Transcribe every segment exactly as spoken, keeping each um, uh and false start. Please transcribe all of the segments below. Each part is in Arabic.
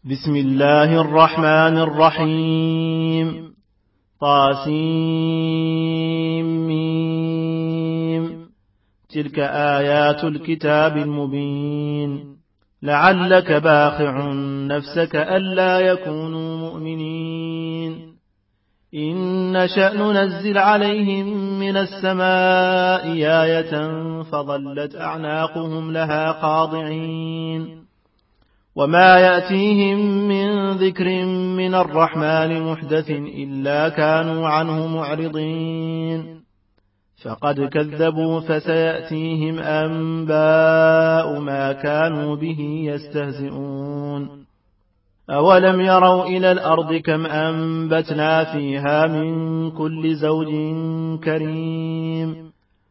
بسم الله الرحمن الرحيم. طاسيم. تلك آيات الكتاب المبين. لعلك باخع نفسك ألا يكونوا مؤمنين إن نشأ ننزل عليهم من السماء آية فظلت أعناقهم لها خاضعين وما يأتيهم من ذكر من الرحمن محدث إلا كانوا عنه معرضين فقد كذبوا فسيأتيهم أنباء ما كانوا به يستهزئون أولم يروا إلى الأرض كم أنبتنا فيها من كل زوج كريم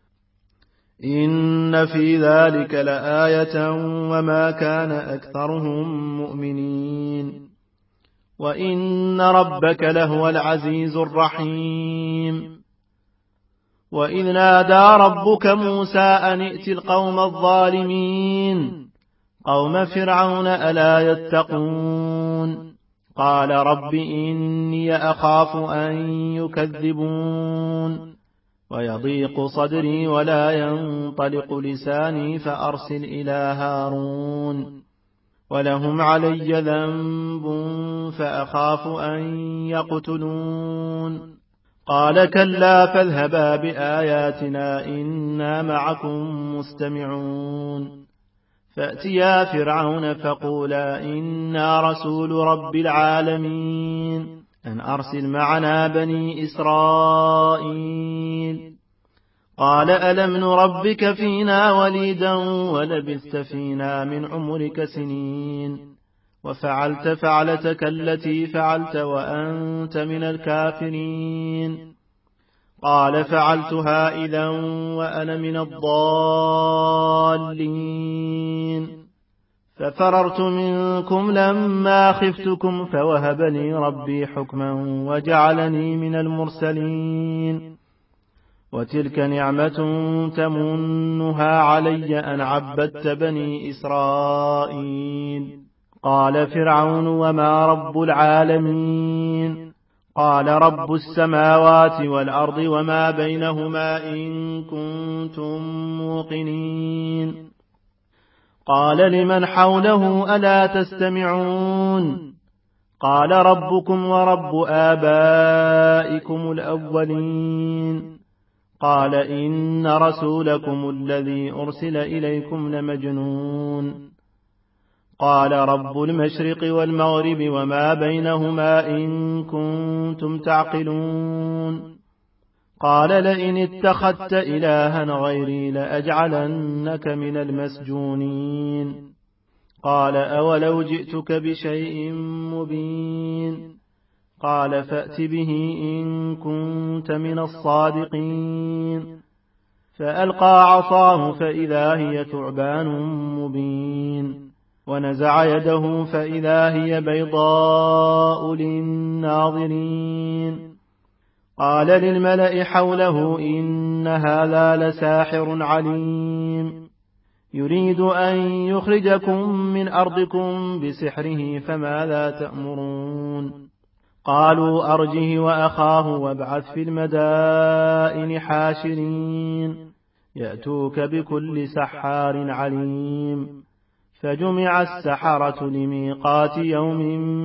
إن في ذلك لآية وما كان أكثرهم مؤمنين وإن ربك لهو العزيز الرحيم وإذ نادى ربك موسى أن ائت القوم الظالمين قوم فرعون ألا يتقون قال رب إني أخاف أن يكذبون ويضيق صدري ولا ينطلق لساني فأرسل إلى هارون ولهم علي ذنب فأخاف أن يقتلون قال كلا فاذهبا بآياتنا إنا معكم مستمعون فأتيا فرعون فقولا إنا رسول رب العالمين أن أرسل معنا بني إسرائيل قال ألم نربك فينا وليدا ولبثت فينا من عمرك سنين وفعلت فعلتك التي فعلت وأنت من الكافرين قال فعلتها إذا وأنا من الضالين ففررت منكم لما خفتكم فوهب لي ربي حكما وجعلني من المرسلين وتلك نعمة تمنها علي أن عبدت بني إسرائيل قال فرعون وما رب العالمين قال رب السماوات والأرض وما بينهما إن كنتم موقنين قال لمن حوله ألا تستمعون قال ربكم ورب آبائكم الأولين قال إن رسولكم الذي أرسل إليكم لمجنون قال رب المشرق والمغرب وما بينهما إن كنتم تعقلون قال لئن اتخذت إلها غيري لأجعلنك من المسجونين قال أولو جئتك بشيء مبين قال فأت به إن كنت من الصادقين فألقى عصاه فإذا هي ثعبان مبين ونزع يده فإذا هي بيضاء للناظرين قال للملأ حوله إن هذا لساحر عليم يريد أن يخرجكم من أرضكم بسحره فماذا تأمرون قالوا أرجه وأخاه وابعث في المدائن حاشرين يأتوك بكل سحار عليم فجمع السحرة لميقات يوم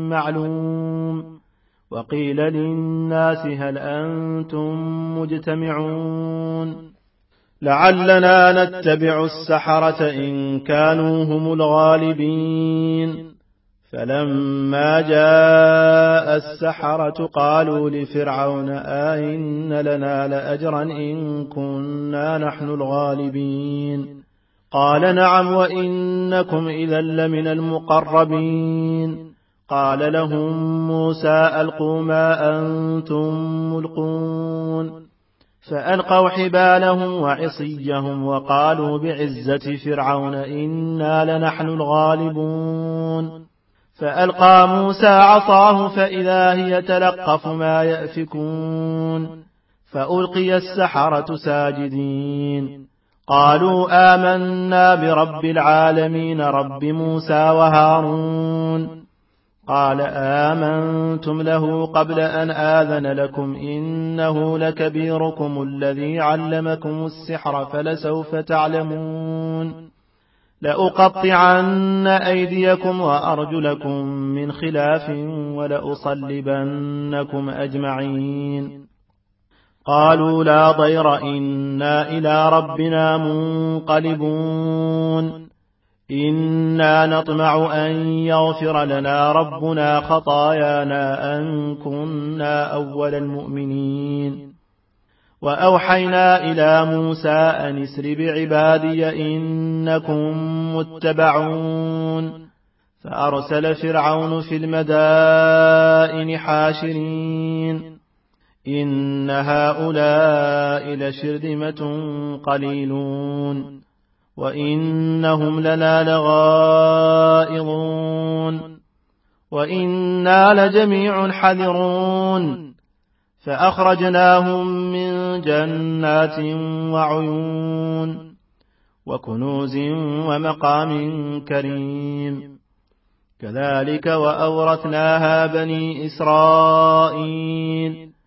معلوم وقيل للناس هل أنتم مجتمعون لعلنا نتبع السحرة إن كانوا هم الغالبين فلما جاء السحرة قالوا لفرعون آئن لنا لأجرا إن كنا نحن الغالبين قال نعم وإنكم إذا لمن المقربين قال لهم موسى ألقوا ما أنتم ملقون فألقوا حبالهم وعصيهم وقالوا بعزة فرعون إنا لنحن الغالبون فألقى موسى عصاه فإذا هي تلقف ما يأفكون فألقي السحرة ساجدين قالوا آمنا برب العالمين رب موسى وهارون قال آمنتم له قبل أن آذن لكم إنه لكبيركم الذي علمكم السحر فلسوف تعلمون لأقطعن أيديكم وأرجلكم من خلاف ولأصلبنكم أجمعين قالوا لا ضير إنا إلى ربنا منقلبون إنا نطمع أن يغفر لنا ربنا خطايانا أن كنا أول المؤمنين وأوحينا إلى موسى أن اسر بعبادي إنكم متبعون فأرسل فرعون في المدائن حاشرين إن هؤلاء لشرذمة قليلون وإنهم لنا لغائظون وإنا لجميع حذرون فأخرجناهم من جنات وعيون وكنوز ومقام كريم كذلك وأورثناها بني إسرائيل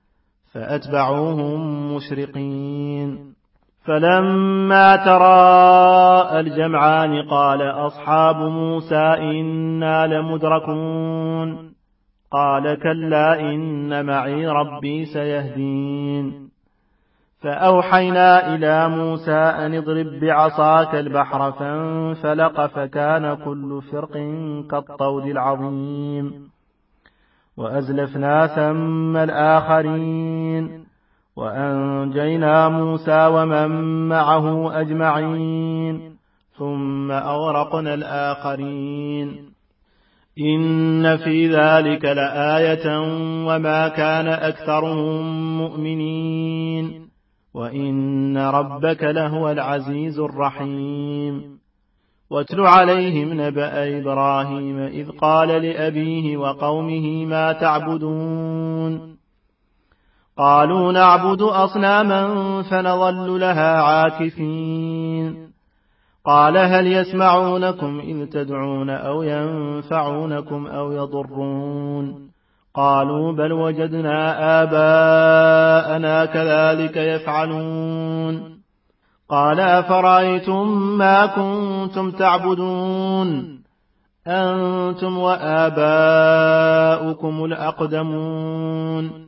فأتبعوهم مشرقين فلما تراءى الجمعان قال أصحاب موسى إنا لمدركون قال كلا إن معي ربي سيهدين فأوحينا إلى موسى أن اضرب بعصاك البحر فانفلق فكان كل فرق كالطود العظيم وأزلفنا ثم الآخرين وأنجينا موسى ومن معه أجمعين ثم أغرقنا الآخرين إن في ذلك لآية وما كان أكثرهم مؤمنين وإن ربك لهو العزيز الرحيم واتل عليهم نبأ إبراهيم إذ قال لأبيه وقومه ما تعبدون قالوا نعبد أصناما فنظل لها عاكفين قال هل يسمعونكم إذ تدعون أو ينفعونكم أو يضرون قالوا بل وجدنا آباءنا كذلك يفعلون قال أفرأيتم ما كنتم تعبدون أنتم وآباؤكم الأقدمون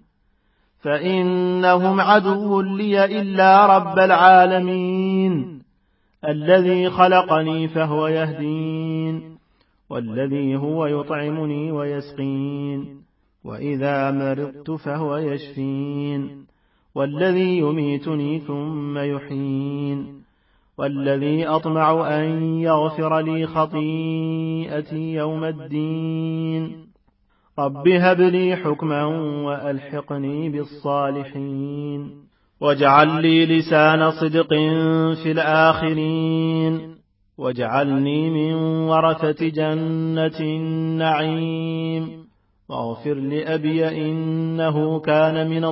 فإنهم عدو لي إلا رب العالمين الذي خلقني فهو يهدين والذي هو يطعمني ويسقين وإذا مرضت فهو يشفين والذي يميتني ثم يحيين والذي أطمع أن يغفر لي خطيئتي يوم الدين رب هب لي حكما وألحقني بالصالحين واجعل لي لسان صدق في الآخرين واجعلني من ورثة جنة النعيم واغفر لأبي إنه كان من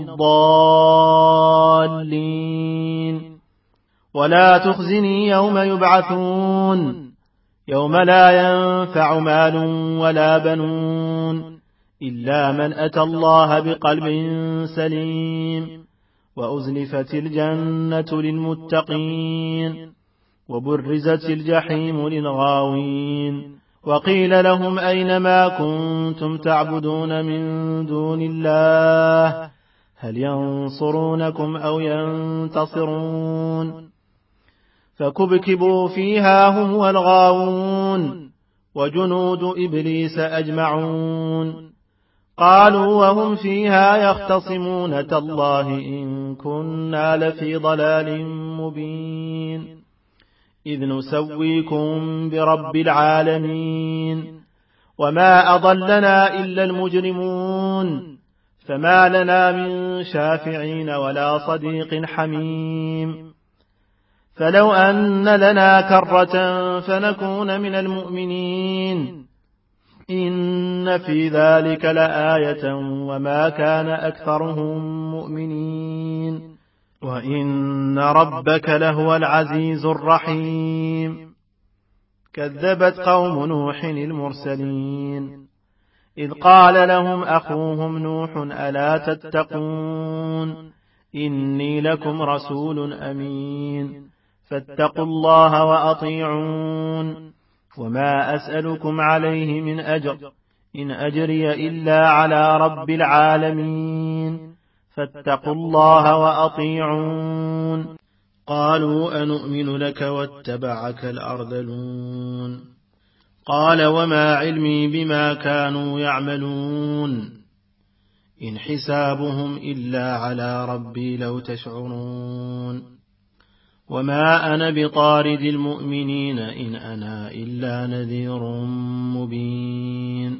الضالين ولا تخزني يوم يبعثون يوم لا ينفع مال ولا بنون إلا من أتى الله بقلب سليم وأزلفت الجنة للمتقين وبرزت الجحيم للغاوين وقيل لهم أين ما كنتم تعبدون من دون الله هل ينصرونكم أو ينتصرون فكبكبوا فيها هم والغاوون وجنود إبليس أجمعون قالوا وهم فيها يختصمون تالله إن كنا لفي ضلال مبين إذ نسويكم برب العالمين وما أضلنا إلا المجرمون فما لنا من شافعين ولا صديق حميم فلو أن لنا كرة فنكون من المؤمنين إن في ذلك لآية وما كان أكثرهم مؤمنين وإن ربك لهو العزيز الرحيم كذبت قوم نوح المرسلين إذ قال لهم أخوهم نوح ألا تتقون إني لكم رسول أمين فاتقوا الله وأطيعون وما أسألكم عليه من أجر إن أجري إلا على رب العالمين فاتقوا الله وأطيعون قالوا أنؤمن لك واتبعك الأرذلون قال وما علمي بما كانوا يعملون إن حسابهم إلا على ربي لو تشعرون وما أنا بطارد المؤمنين إن أنا إلا نذير مبين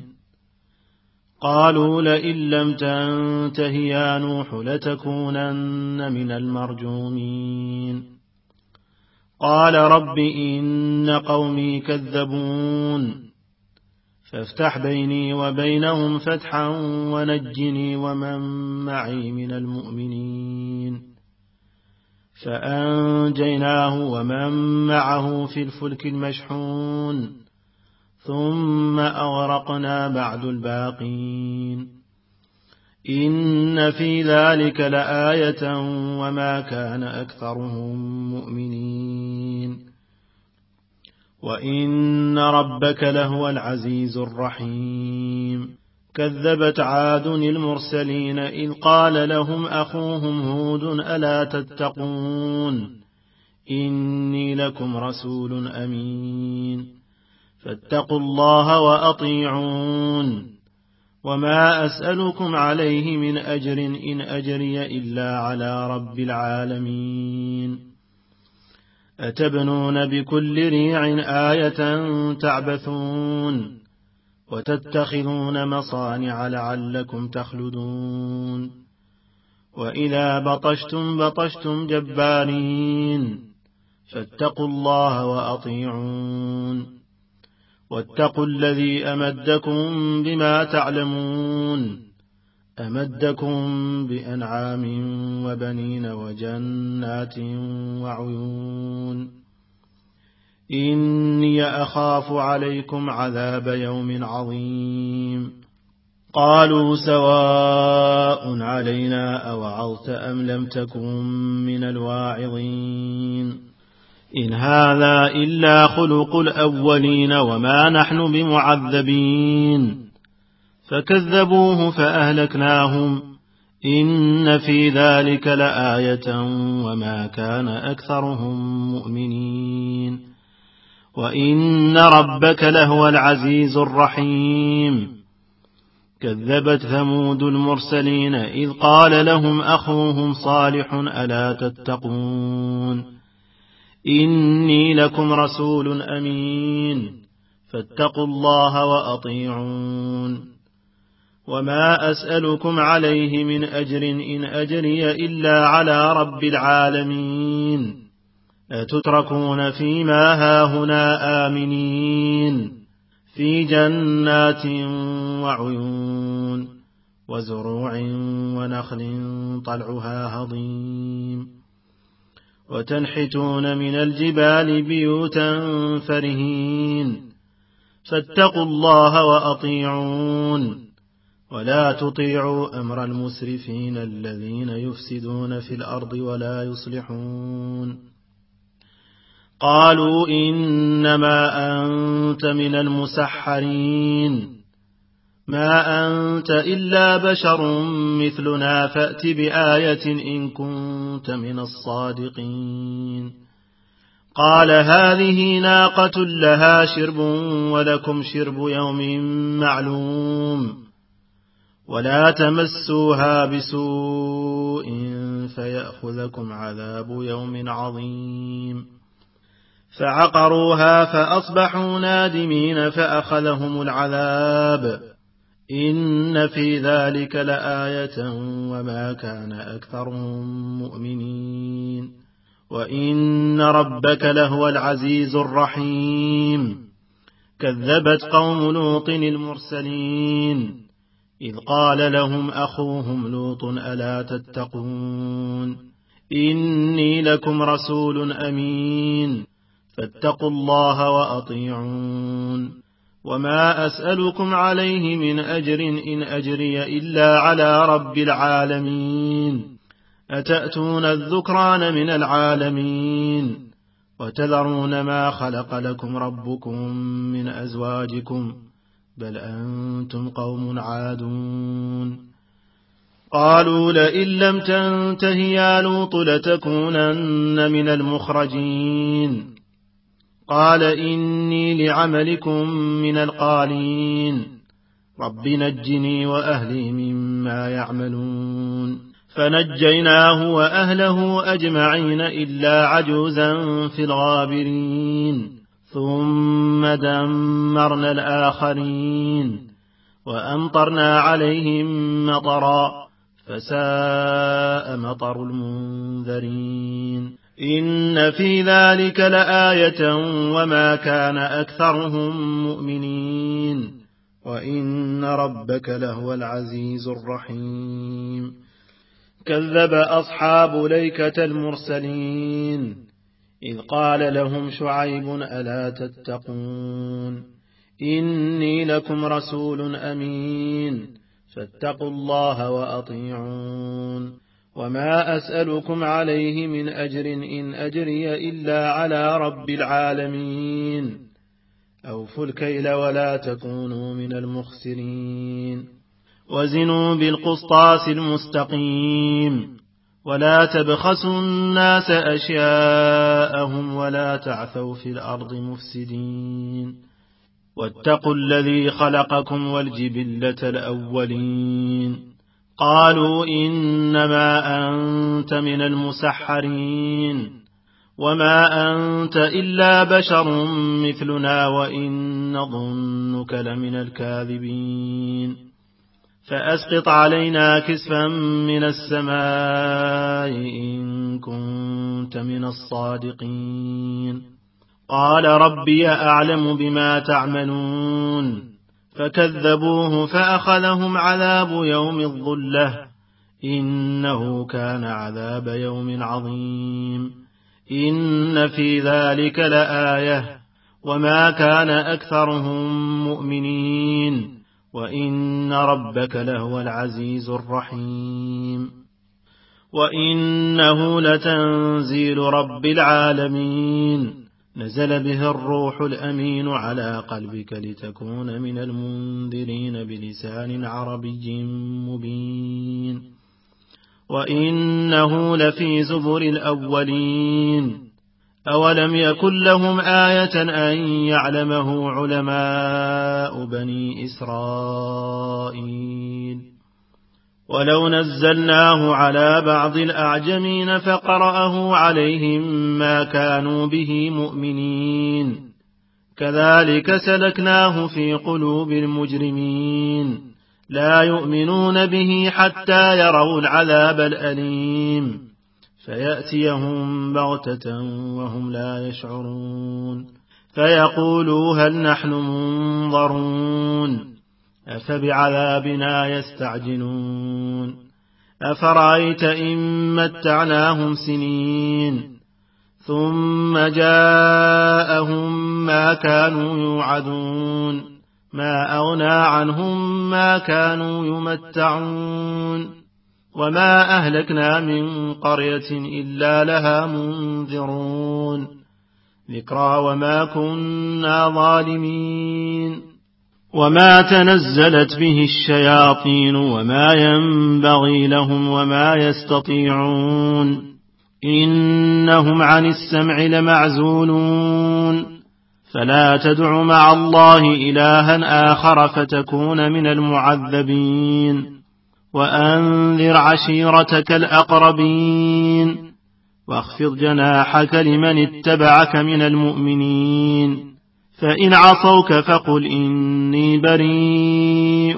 قالوا لئن لم تنته يا نوح لتكونن من المرجومين قال رب إن قومي كذبون فافتح بيني وبينهم فتحا ونجني ومن معي من المؤمنين فأنجيناه ومن معه في الفلك المشحون ثم أغرقنا بعد الباقين إن في ذلك لآية وما كان أكثرهم مؤمنين وإن ربك لهو العزيز الرحيم كذبت عاد المرسلين إذ قال لهم أخوهم هود ألا تتقون إني لكم رسول أمين فاتقوا الله وأطيعون وما أسألكم عليه من أجر إن أجري إلا على رب العالمين أتبنون بكل ريع آية تعبثون وتتخذون مصانع لعلكم تخلدون وإذا بطشتم بطشتم جبارين فاتقوا الله وأطيعون واتقوا الذي أمدكم بما تعلمون أمدكم بأنعام وبنين وجنات وعيون إني أخاف عليكم عذاب يوم عظيم قالوا سواء علينا أوعظت أم لم تكن من الواعظين إن هذا إلا خلق الأولين وما نحن بمعذبين فكذبوه فأهلكناهم إن في ذلك لآية وما كان أكثرهم مؤمنين وإن ربك لهو العزيز الرحيم كذبت ثمود المرسلين إذ قال لهم أخوهم صالح ألا تتقون إني لكم رسول أمين فاتقوا الله وأطيعون وما أسألكم عليه من أجر إن أجري إلا على رب العالمين أتتركون فيما هاهنا آمنين في جنات وعيون وزروع ونخل طلعها هضيم وتنحتون من الجبال بيوتا فرهين فاتقوا الله وأطيعون ولا تطيعوا أمر المسرفين الذين يفسدون في الأرض ولا يصلحون قالوا إنما أنت من المسحرين ما أنت إلا بشر مثلنا فأت بآية إن كنت من الصادقين قال هذه ناقة لها شرب ولكم شرب يوم معلوم ولا تمسوها بسوء فيأخذكم عذاب يوم عظيم فعقروها فأصبحوا نادمين فأخذهم العذاب إن في ذلك لآية وما كان أكثرهم مؤمنين وإن ربك لهو العزيز الرحيم كذبت قوم لوط المرسلين إذ قال لهم أخوهم لوط ألا تتقون إني لكم رسول أمين فاتقوا الله وأطيعون وما أسألكم عليه من أجر إن أجري إلا على رب العالمين أتأتون الذكران من العالمين وتذرون ما خلق لكم ربكم من أزواجكم بل أنتم قوم عادون قالوا لئن لم تنته يا لوط لتكونن من المخرجين قال إني لعملكم من القالين رب نجني وأهلي مما يعملون فنجيناه وأهله أجمعين إلا عجوزا في الغابرين ثم دمرنا الآخرين وأمطرنا عليهم مطرا فساء مطر المنذرين إن في ذلك لآية وما كان أكثرهم مؤمنين وإن ربك لهو العزيز الرحيم كذب أصحاب ليكة المرسلين إذ قال لهم شعيب ألا تتقون إني لكم رسول أمين فاتقوا الله وأطيعون وما أسألكم عليه من أجر إن أجري إلا على رب العالمين أوفوا الكيل ولا تكونوا من المخسرين وزنوا بالقسطاس المستقيم ولا تبخسوا الناس أشياءهم ولا تعثوا في الأرض مفسدين واتقوا الذي خلقكم والجبلة الأولين قالوا إنما أنت من المسحرين وما أنت إلا بشر مثلنا وإن نظنك لمن الكاذبين فأسقط علينا كسفا من السماء إن كنت من الصادقين قال ربي أعلم بما تعملون فكذبوه فأخذهم عذاب يوم الظلة إنه كان عذاب يوم عظيم إن في ذلك لآية وما كان أكثرهم مؤمنين وإن ربك لهو العزيز الرحيم وإنه لتنزيل رب العالمين نزل به الروح الأمين على قلبك لتكون من المنذرين بلسان عربي مبين وإنه لفي زبر الأولين أولم يكن لهم آية أن يعلمه علماء بني إسرائيل ولو نزلناه على بعض الأعجمين فقرأه عليهم ما كانوا به مؤمنين كذلك سلكناه في قلوب المجرمين لا يؤمنون به حتى يروا العذاب الأليم فيأتيهم بغتة وهم لا يشعرون فيقولوا هل نحن منظرون أفبعذابنا يستعجلون أفرأيت إن متعناهم سنين ثم جاءهم ما كانوا يوعدون ما أغنى عنهم ما كانوا يمتعون وما أهلكنا من قرية إلا لها منذرون ذكرى وما كنا ظالمين وما تنزلت به الشياطين وما ينبغي لهم وما يستطيعون إنهم عن السمع لمعزولون فلا تدع مع الله إلها آخر فتكون من المعذبين وأنذر عشيرتك الأقربين واخفض جناحك لمن اتبعك من المؤمنين فإن عصوك فقل إني بريء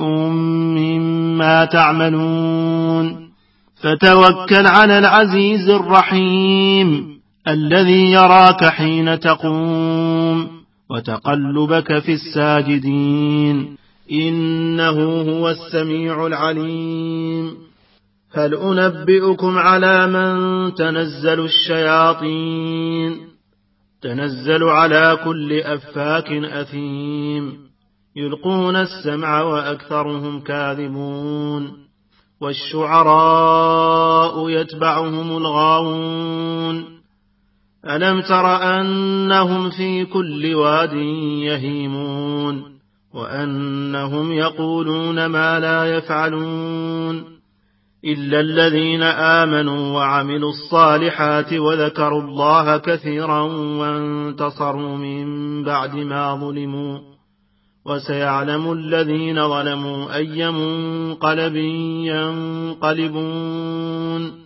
مما تعملون فتوكل على العزيز الرحيم الذي يراك حين تقوم وتقلبك في الساجدين إنه هو السميع العليم هل أنبئكم على من تنزل الشياطين تنزل على كل أفاك أثيم يلقون السمع وأكثرهم كاذبون والشعراء يتبعهم الغاوون ألم تر أنهم في كل واد يهيمون وأنهم يقولون ما لا يفعلون إلا الذين آمنوا وعملوا الصالحات وذكروا الله كثيرا وانتصروا من بعد ما ظلموا وسيعلم الذين ظلموا أي منقلب ينقلبون